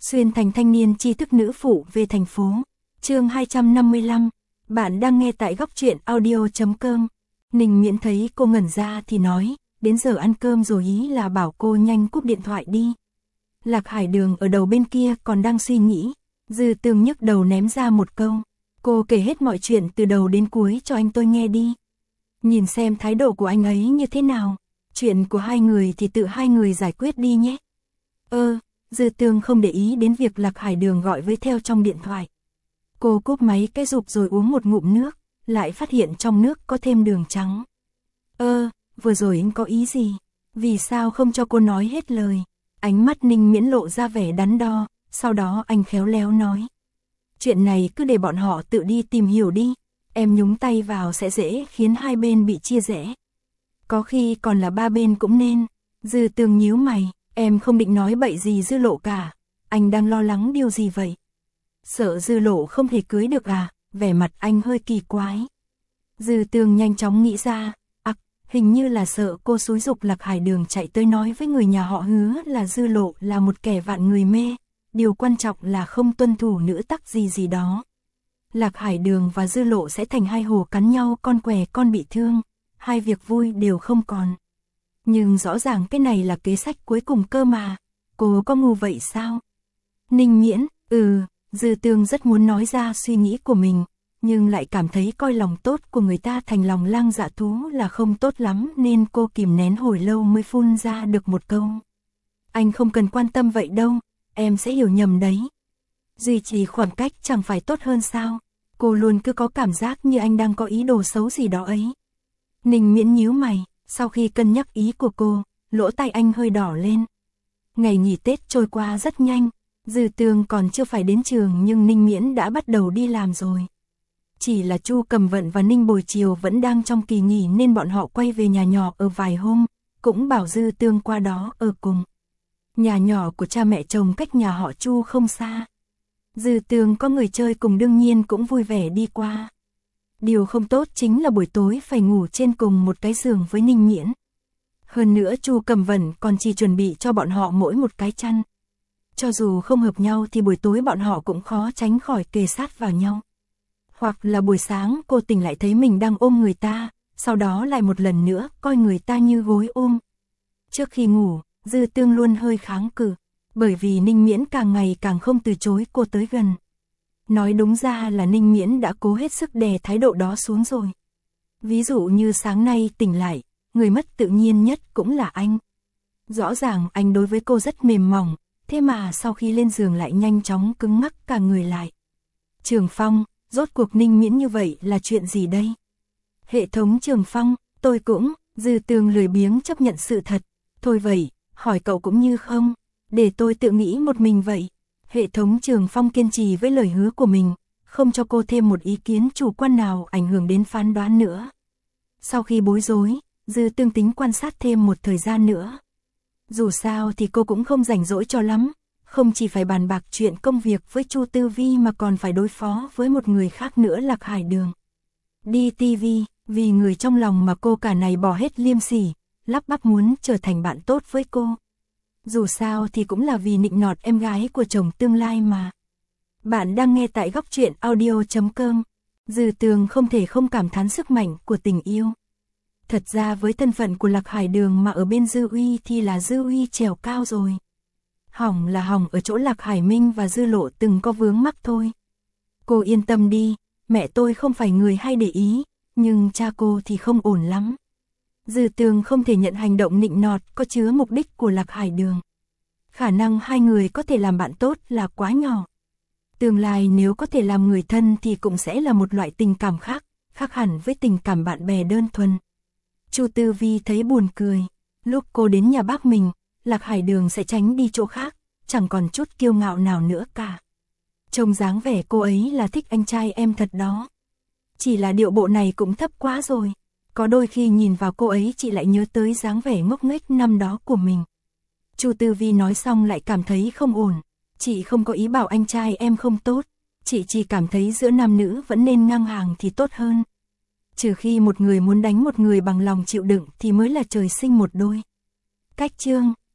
Xuyên thành thanh niên tri thức nữ phụ về thành phố. Chương 255. Bạn đang nghe tại góc truyện audio.com. Ninh Miễn thấy cô ngẩn ra thì nói, đến giờ ăn cơm rồi, ý là bảo cô nhanh cúp điện thoại đi. Lạc Hải Đường ở đầu bên kia còn đang suy nghĩ. Dư Tường nhấc đầu ném ra một câu. Cô kể hết mọi chuyện từ đầu đến cuối cho anh tôi nghe đi. Nhìn xem thái độ của anh ấy như thế nào. Chuyện của hai người thì tự hai người giải quyết đi nhé. Dư Tường không để ý đến việc Lạc Hải Đường gọi với theo trong điện thoại. Cô cúp máy cái rụp rồi uống một ngụm nước, lại phát hiện trong nước có thêm đường trắng. Vừa rồi anh có ý gì? Vì sao không cho cô nói hết lời? Ánh mắt Ninh Miễn lộ ra vẻ đắn đo, sau đó anh khéo léo nói. Chuyện này cứ để bọn họ tự đi tìm hiểu đi, em nhúng tay vào sẽ dễ khiến hai bên bị chia rẽ. Có khi còn là ba bên cũng nên. Dư Tường nhíu mày, em không định nói bậy gì Dư Lộ cả, anh đang lo lắng điều gì vậy? Sợ Dư Lộ không thể cưới được à? Vẻ mặt anh hơi kỳ quái. Dư Tường nhanh chóng nghĩ ra, hình như là sợ cô xúi giục Lạc Hải Đường chạy tới nói với người nhà họ Hứa là Dư Lộ là một kẻ vạn người mê, điều quan trọng là không tuân thủ nữ tắc gì đó. Lạc Hải Đường và Dư Lộ sẽ thành hai hồ cắn nhau, con què con bị thương, hai việc vui đều không còn. Nhưng rõ ràng cái này là kế sách cuối cùng cơ mà, cô có ngu vậy sao? Ninh Miễn, Dư Tường rất muốn nói ra suy nghĩ của mình, nhưng lại cảm thấy coi lòng tốt của người ta thành lòng lang dạ thú là không tốt lắm, nên cô kìm nén hồi lâu mới phun ra được một câu. Anh không cần quan tâm vậy đâu, em sẽ hiểu nhầm đấy. Duy trì khoảng cách chẳng phải tốt hơn sao? Cô luôn cứ có cảm giác như anh đang có ý đồ xấu gì đó ấy. Ninh Miễn nhíu mày, sau khi cân nhắc ý của cô, lỗ tai anh hơi đỏ lên. Ngày nghỉ Tết trôi qua rất nhanh, Dư Tường còn chưa phải đến trường nhưng Ninh Miễn đã bắt đầu đi làm rồi. Chỉ là Chu Cầm Vận và Ninh Bồi Chiều vẫn đang trong kỳ nghỉ nên bọn họ quay về nhà nhỏ ở vài hôm, cũng bảo Dư Tường qua đó ở cùng. Nhà nhỏ của cha mẹ chồng cách nhà họ Chu không xa. Dư Tường có người chơi cùng đương nhiên cũng vui vẻ đi qua. Điều không tốt chính là buổi tối phải ngủ trên cùng một cái giường với Ninh Miễn. Hơn nữa Chu Cầm Vận còn chỉ chuẩn bị cho bọn họ mỗi một cái chăn. Cho dù không hợp nhau thì buổi tối bọn họ cũng khó tránh khỏi kề sát vào nhau. Hoặc là buổi sáng cô tỉnh lại thấy mình đang ôm người ta, sau đó lại một lần nữa coi người ta như gối ôm. Trước khi ngủ, Dư Tường luôn hơi kháng cự, bởi vì Ninh Miễn càng ngày càng không từ chối cô tới gần. Nói đúng ra là Ninh Miễn đã cố hết sức đè thái độ đó xuống rồi. Ví dụ như sáng nay tỉnh lại, người mất tự nhiên nhất cũng là anh. Rõ ràng anh đối với cô rất mềm mỏng, thế mà sau khi lên giường lại nhanh chóng cứng ngắc cả người lại. Trường Phong, rốt cuộc Ninh Miễn như vậy là chuyện gì đây? Hệ thống Trường Phong, tôi cũng. Dư Tường lười biếng chấp nhận sự thật. Thôi vậy, hỏi cậu cũng như không, để tôi tự nghĩ một mình vậy. Hệ thống Trường Phong kiên trì với lời hứa của mình, không cho cô thêm một ý kiến chủ quan nào ảnh hưởng đến phán đoán nữa. Sau khi bối rối, Dư Tường tính quan sát thêm một thời gian nữa. Dù sao thì cô cũng không rảnh rỗi cho lắm, không chỉ phải bàn bạc chuyện công việc với Chu Tư Vi mà còn phải đối phó với một người khác nữa, Lạc Hải Đường. Đi TV, vì người trong lòng mà cô cả này bỏ hết liêm sỉ, lắp bắp muốn trở thành bạn tốt với cô. Dù sao thì cũng là vì nịnh nọt em gái của chồng tương lai mà. Bạn đang nghe tại góc truyện audio.com. Dư Tường không thể không cảm thán sức mạnh của tình yêu. Thật ra với thân phận của Lạc Hải Đường mà ở bên Dư Uy thì là Dư Uy trèo cao rồi. Hỏng là hỏng ở chỗ Lạc Hải Minh và Dư Lộ từng có vướng mắc thôi. Cô yên tâm đi, mẹ tôi không phải người hay để ý, nhưng cha cô thì không ổn lắm. Dư Tường không thể nhận hành động nịnh nọt có chứa mục đích của Lạc Hải Đường. Khả năng hai người có thể làm bạn tốt là quá nhỏ. Tương lai nếu có thể làm người thân thì cũng sẽ là một loại tình cảm khác, khác hẳn với tình cảm bạn bè đơn thuần. Chu Tư Vi thấy buồn cười. Lúc cô đến nhà bác mình, Lạc Hải Đường sẽ tránh đi chỗ khác, chẳng còn chút kiêu ngạo nào nữa cả. Trông dáng vẻ cô ấy là thích anh trai em thật đó. Chỉ là điệu bộ này cũng thấp quá rồi. Có đôi khi nhìn vào cô ấy chị lại nhớ tới dáng vẻ ngốc nghếch năm đó của mình. Chu Tư Vi nói xong lại cảm thấy không ổn. Chị không có ý bảo anh trai em không tốt. Chị chỉ cảm thấy giữa nam nữ vẫn nên ngang hàng thì tốt hơn. Trừ khi một người muốn đánh một người bằng lòng chịu đựng thì mới là trời sinh một đôi. Cách chương